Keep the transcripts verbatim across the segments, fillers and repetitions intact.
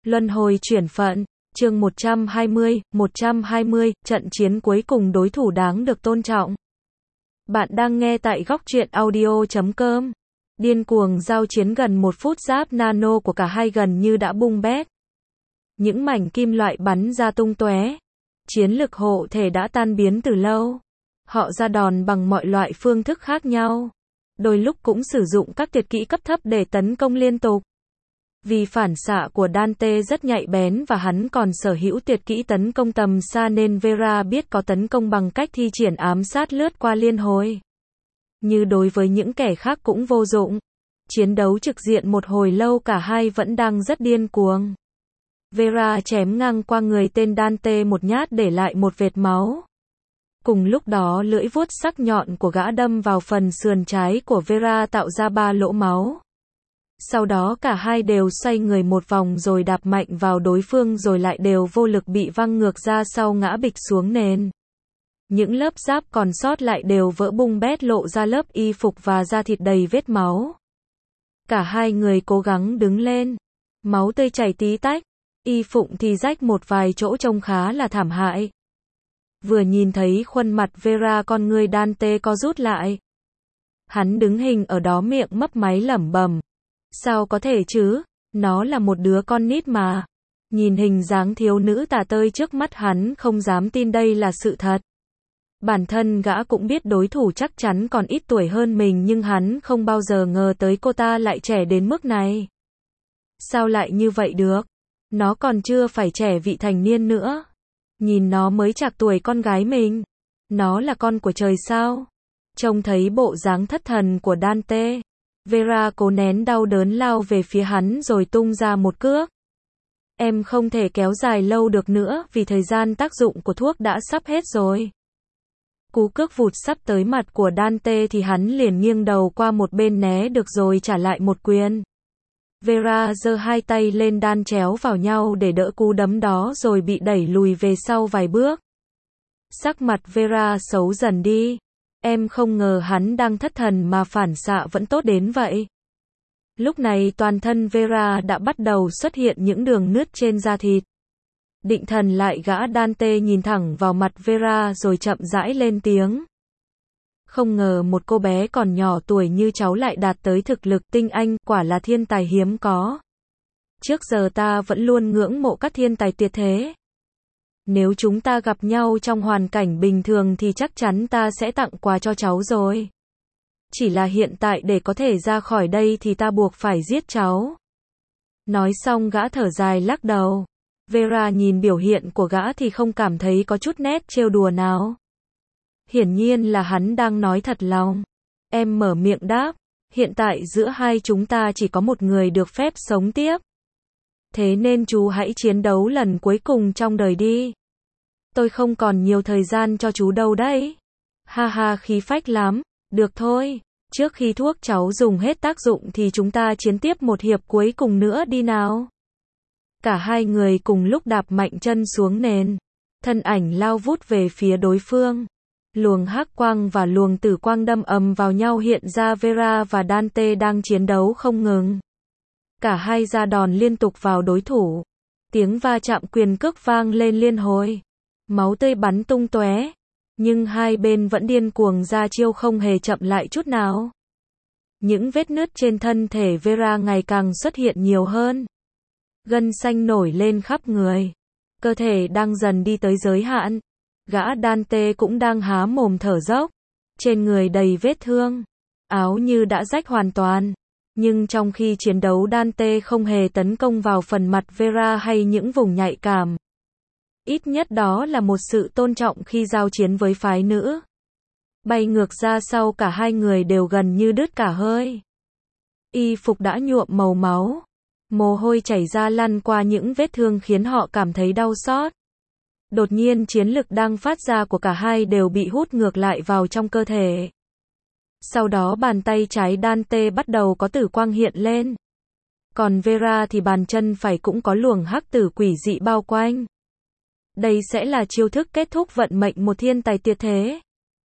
Luân hồi chuyển phận, chương một trăm hai mươi, một trăm hai mươi, trận chiến cuối cùng đối thủ đáng được tôn trọng. Bạn đang nghe tại góc truyện audio chấm com. Điên cuồng giao chiến gần một phút, giáp nano của cả hai gần như đã bung bét. Những mảnh kim loại bắn ra tung tóe. Chiến lực hộ thể đã tan biến từ lâu. Họ ra đòn bằng mọi loại phương thức khác nhau. Đôi lúc cũng sử dụng các tuyệt kỹ cấp thấp để tấn công liên tục. Vì phản xạ của Dante rất nhạy bén và hắn còn sở hữu tuyệt kỹ tấn công tầm xa nên Vera biết có tấn công bằng cách thi triển ám sát lướt qua liên hồi. Như đối với những kẻ khác cũng vô dụng. Chiến đấu trực diện một hồi lâu, cả hai vẫn đang rất điên cuồng. Vera chém ngang qua người tên Dante một nhát để lại một vệt máu. Cùng lúc đó lưỡi vuốt sắc nhọn của gã đâm vào phần sườn trái của Vera tạo ra ba lỗ máu. Sau đó cả hai đều xoay người một vòng rồi đạp mạnh vào đối phương rồi lại đều vô lực bị văng ngược ra sau, ngã bịch xuống nền. Những lớp giáp còn sót lại đều vỡ bung bét, lộ ra lớp y phục và da thịt đầy vết máu. Cả hai người cố gắng đứng lên. Máu tươi chảy tí tách. Y phục thì rách một vài chỗ trông khá là thảm hại. Vừa nhìn thấy khuôn mặt Vera, con người Dante co rút lại. Hắn đứng hình ở đó, miệng mấp máy lẩm bẩm. Sao có thể chứ? Nó là một đứa con nít mà. Nhìn hình dáng thiếu nữ tả tơi trước mắt, hắn không dám tin đây là sự thật. Bản thân gã cũng biết đối thủ chắc chắn còn ít tuổi hơn mình, nhưng hắn không bao giờ ngờ tới cô ta lại trẻ đến mức này. Sao lại như vậy được? Nó còn chưa phải trẻ vị thành niên nữa. Nhìn nó mới chạc tuổi con gái mình. Nó là con của trời sao? Trông thấy bộ dáng thất thần của Dante, Vera cố nén đau đớn lao về phía hắn rồi tung ra một cước. Em không thể kéo dài lâu được nữa vì thời gian tác dụng của thuốc đã sắp hết rồi. Cú cước vụt sắp tới mặt của Dante thì hắn liền nghiêng đầu qua một bên né được rồi trả lại một quyền. Vera giơ hai tay lên đan chéo vào nhau để đỡ cú đấm đó rồi bị đẩy lùi về sau vài bước. Sắc mặt Vera xấu dần đi. Em không ngờ hắn đang thất thần mà phản xạ vẫn tốt đến vậy. Lúc này toàn thân Vera đã bắt đầu xuất hiện những đường nứt trên da thịt. Định thần lại, gã Dante nhìn thẳng vào mặt Vera rồi chậm rãi lên tiếng. Không ngờ một cô bé còn nhỏ tuổi như cháu lại đạt tới thực lực tinh anh, quả là thiên tài hiếm có. Trước giờ ta vẫn luôn ngưỡng mộ các thiên tài tuyệt thế. Nếu chúng ta gặp nhau trong hoàn cảnh bình thường thì chắc chắn ta sẽ tặng quà cho cháu rồi. Chỉ là hiện tại để có thể ra khỏi đây thì ta buộc phải giết cháu. Nói xong gã thở dài lắc đầu. Vera nhìn biểu hiện của gã thì không cảm thấy có chút nét trêu đùa nào. Hiển nhiên là hắn đang nói thật lòng. Em mở miệng đáp. Hiện tại giữa hai chúng ta chỉ có một người được phép sống tiếp. Thế nên chú hãy chiến đấu lần cuối cùng trong đời đi. Tôi không còn nhiều thời gian cho chú đâu đấy. Ha ha, khí phách lắm. Được thôi. Trước khi thuốc cháu dùng hết tác dụng thì chúng ta chiến tiếp một hiệp cuối cùng nữa đi nào. Cả hai người cùng lúc đạp mạnh chân xuống nền. Thân ảnh lao vút về phía đối phương. Luồng hắc quang và luồng tử quang đâm ầm vào nhau, hiện ra Vera và Dante đang chiến đấu không ngừng. Cả hai ra đòn liên tục vào đối thủ. Tiếng va chạm quyền cước vang lên liên hồi. Máu tươi bắn tung tóe. Nhưng hai bên vẫn điên cuồng ra chiêu, không hề chậm lại chút nào. Những vết nứt trên thân thể Vera ngày càng xuất hiện nhiều hơn. Gân xanh nổi lên khắp người. Cơ thể đang dần đi tới giới hạn. Gã Dante cũng đang há mồm thở dốc. Trên người đầy vết thương. Áo như đã rách hoàn toàn. Nhưng trong khi chiến đấu, Dante không hề tấn công vào phần mặt Vera hay những vùng nhạy cảm. Ít nhất đó là một sự tôn trọng khi giao chiến với phái nữ. Bay ngược ra sau, cả hai người đều gần như đứt cả hơi. Y phục đã nhuộm màu máu. Mồ hôi chảy ra lăn qua những vết thương khiến họ cảm thấy đau xót. Đột nhiên chiến lực đang phát ra của cả hai đều bị hút ngược lại vào trong cơ thể. Sau đó bàn tay trái Dante bắt đầu có tử quang hiện lên. Còn Vera thì bàn chân phải cũng có luồng hắc tử quỷ dị bao quanh. Đây sẽ là chiêu thức kết thúc vận mệnh một thiên tài tuyệt thế.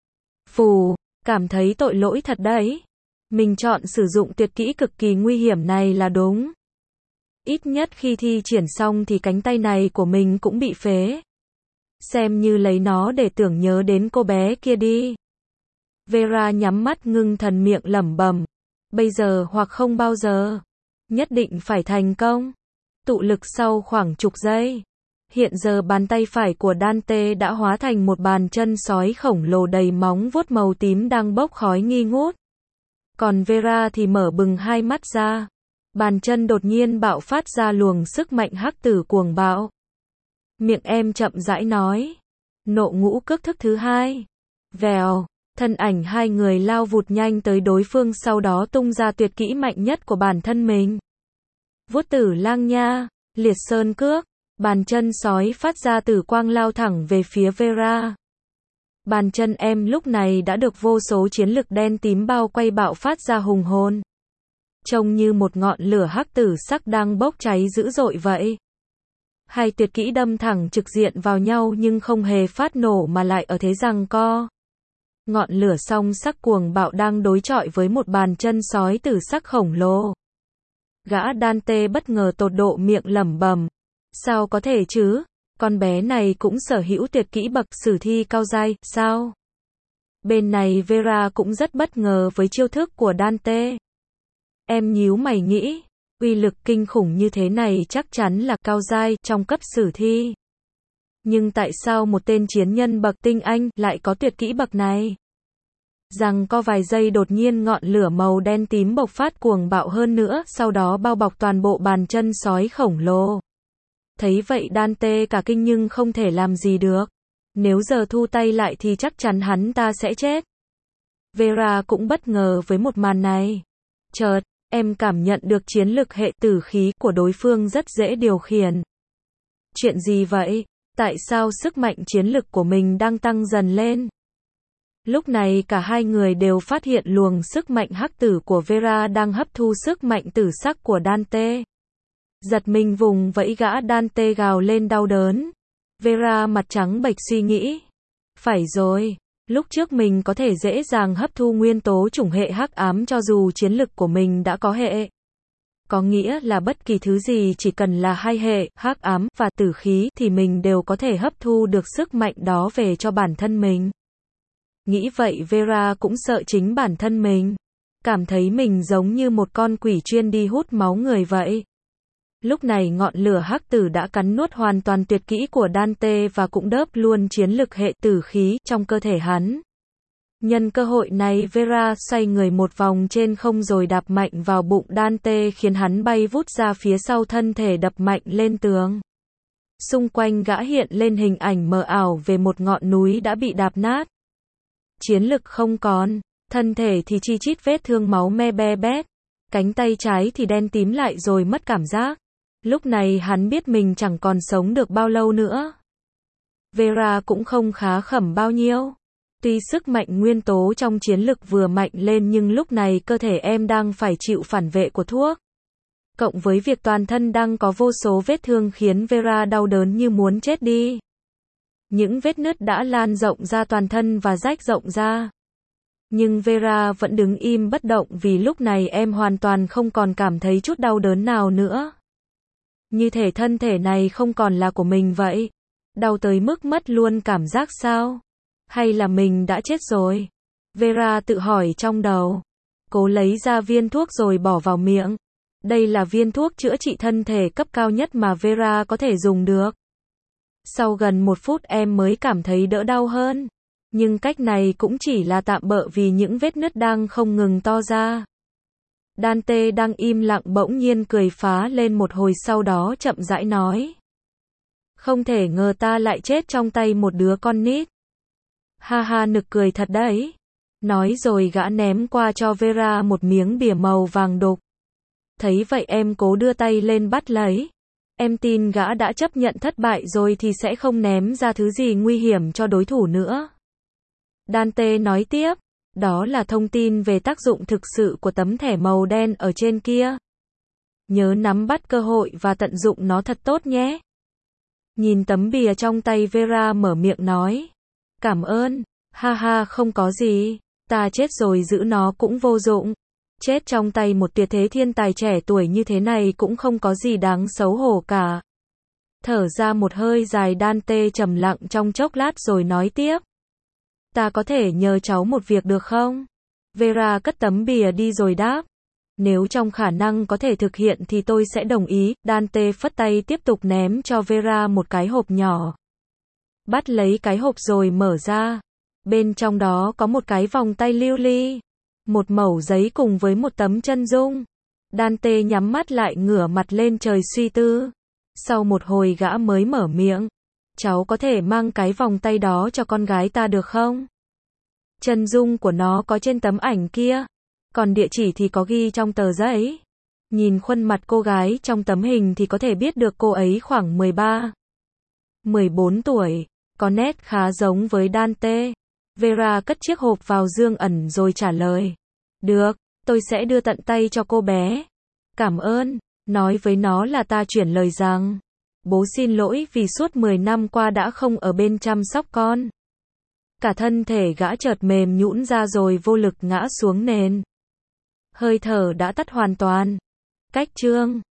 Phù, cảm thấy tội lỗi thật đấy. Mình chọn sử dụng tuyệt kỹ cực kỳ nguy hiểm này là đúng. Ít nhất khi thi triển xong thì cánh tay này của mình cũng bị phế. Xem như lấy nó để tưởng nhớ đến cô bé kia đi. Vera nhắm mắt ngưng thần miệng lẩm bẩm. Bây giờ hoặc không bao giờ. Nhất định phải thành công. Tụ lực sau khoảng chục giây. Hiện giờ bàn tay phải của Dante đã hóa thành một bàn chân sói khổng lồ đầy móng vuốt màu tím đang bốc khói nghi ngút. Còn Vera thì mở bừng hai mắt ra. Bàn chân đột nhiên bạo phát ra luồng sức mạnh hắc tử cuồng bạo. Miệng em chậm rãi nói. Nộ ngũ cước thức thứ hai. Vèo. Thân ảnh hai người lao vụt nhanh tới đối phương, sau đó tung ra tuyệt kỹ mạnh nhất của bản thân mình. Vuốt tử lang nha. Liệt sơn cước. Bàn chân sói phát ra tử quang lao thẳng về phía Vera. Bàn chân em lúc này đã được vô số chiến lực đen tím bao quay bạo phát ra hùng hồn. Trông như một ngọn lửa hắc tử sắc đang bốc cháy dữ dội vậy. Hai tuyệt kỹ đâm thẳng trực diện vào nhau nhưng không hề phát nổ mà lại ở thế giằng co. Ngọn lửa song sắc cuồng bạo đang đối chọi với một bàn chân sói tử sắc khổng lồ. Gã Dante bất ngờ tột độ miệng lẩm bẩm. Sao có thể chứ? Con bé này cũng sở hữu tuyệt kỹ bậc sử thi cao giai, sao? Bên này Vera cũng rất bất ngờ với chiêu thức của Dante. Em nhíu mày nghĩ, uy lực kinh khủng như thế này chắc chắn là cao giai trong cấp sử thi. Nhưng tại sao một tên chiến nhân bậc tinh anh lại có tuyệt kỹ bậc này? Rằng có vài giây đột nhiên ngọn lửa màu đen tím bộc phát cuồng bạo hơn nữa, sau đó bao bọc toàn bộ bàn chân sói khổng lồ. Thấy vậy Dante cả kinh nhưng không thể làm gì được. Nếu giờ thu tay lại thì chắc chắn hắn ta sẽ chết. Vera cũng bất ngờ với một màn này. Chợt, em cảm nhận được chiến lực hệ tử khí của đối phương rất dễ điều khiển. Chuyện gì vậy? Tại sao sức mạnh chiến lực của mình đang tăng dần lên? Lúc này cả hai người đều phát hiện luồng sức mạnh hắc tử của Vera đang hấp thu sức mạnh tử sắc của Dante. Giật mình vùng vẫy, gã Dante gào lên đau đớn. Vera mặt trắng bệch suy nghĩ. Phải rồi, lúc trước mình có thể dễ dàng hấp thu nguyên tố chủng hệ hắc ám cho dù chiến lực của mình đã có hệ. Có nghĩa là bất kỳ thứ gì chỉ cần là hai hệ, hắc ám và tử khí thì mình đều có thể hấp thu được sức mạnh đó về cho bản thân mình. Nghĩ vậy Vera cũng sợ chính bản thân mình. Cảm thấy mình giống như một con quỷ chuyên đi hút máu người vậy. Lúc này ngọn lửa hắc tử đã cắn nuốt hoàn toàn tuyệt kỹ của Dante và cũng đớp luôn chiến lực hệ tử khí trong cơ thể hắn. Nhân cơ hội này Vera xoay người một vòng trên không rồi đạp mạnh vào bụng Dante khiến hắn bay vút ra phía sau, thân thể đập mạnh lên tường. Xung quanh gã hiện lên hình ảnh mờ ảo về một ngọn núi đã bị đạp nát. Chiến lực không còn, thân thể thì chi chít vết thương máu me be bét, cánh tay trái thì đen tím lại rồi mất cảm giác. Lúc này hắn biết mình chẳng còn sống được bao lâu nữa. Vera cũng không khá khẩm bao nhiêu. Tuy sức mạnh nguyên tố trong chiến lực vừa mạnh lên nhưng lúc này cơ thể em đang phải chịu phản vệ của thuốc. Cộng với việc toàn thân đang có vô số vết thương khiến Vera đau đớn như muốn chết đi. Những vết nứt đã lan rộng ra toàn thân và rách rộng ra. Nhưng Vera vẫn đứng im bất động vì lúc này em hoàn toàn không còn cảm thấy chút đau đớn nào nữa. Như thể thân thể này không còn là của mình vậy. Đau tới mức mất luôn cảm giác sao? Hay là mình đã chết rồi? Vera tự hỏi trong đầu. Cố lấy ra viên thuốc rồi bỏ vào miệng. Đây là viên thuốc chữa trị thân thể cấp cao nhất mà Vera có thể dùng được. Sau gần một phút em mới cảm thấy đỡ đau hơn. Nhưng cách này cũng chỉ là tạm bợ vì những vết nứt đang không ngừng to ra. Dante đang im lặng bỗng nhiên cười phá lên một hồi, sau đó chậm rãi nói. Không thể ngờ ta lại chết trong tay một đứa con nít. Ha ha, nực cười thật đấy. Nói rồi gã ném qua cho Vera một miếng bìa màu vàng đục. Thấy vậy em cố đưa tay lên bắt lấy. Em tin gã đã chấp nhận thất bại rồi thì sẽ không ném ra thứ gì nguy hiểm cho đối thủ nữa. Dante nói tiếp. Đó là thông tin về tác dụng thực sự của tấm thẻ màu đen ở trên kia. Nhớ nắm bắt cơ hội và tận dụng nó thật tốt nhé. Nhìn tấm bìa trong tay Vera mở miệng nói. Cảm ơn. Ha ha, không có gì. Ta chết rồi giữ nó cũng vô dụng. Chết trong tay một tuyệt thế thiên tài trẻ tuổi như thế này cũng không có gì đáng xấu hổ cả. Thở ra một hơi dài, Dante trầm lặng trong chốc lát rồi nói tiếp. Ta có thể nhờ cháu một việc được không? Vera cất tấm bìa đi rồi đáp. Nếu trong khả năng có thể thực hiện thì tôi sẽ đồng ý. Dante phất tay tiếp tục ném cho Vera một cái hộp nhỏ. Bắt lấy cái hộp rồi mở ra. Bên trong đó có một cái vòng tay lưu ly, một mẩu giấy cùng với một tấm chân dung. Dante nhắm mắt lại, ngửa mặt lên trời suy tư. Sau một hồi gã mới mở miệng. Cháu có thể mang cái vòng tay đó cho con gái ta được không? Chân dung của nó có trên tấm ảnh kia, còn địa chỉ thì có ghi trong tờ giấy. Nhìn khuôn mặt cô gái trong tấm hình thì có thể biết được cô ấy khoảng mười ba, mười bốn tuổi, có nét khá giống với Dante. Vera cất chiếc hộp vào dương ẩn rồi trả lời. Được, tôi sẽ đưa tận tay cho cô bé. Cảm ơn, nói với nó là ta chuyển lời rằng, bố xin lỗi vì suốt mười năm qua đã không ở bên chăm sóc con. Cả thân thể gã chợt mềm nhũn ra rồi vô lực ngã xuống nền. Hơi thở đã tắt hoàn toàn. Cách chương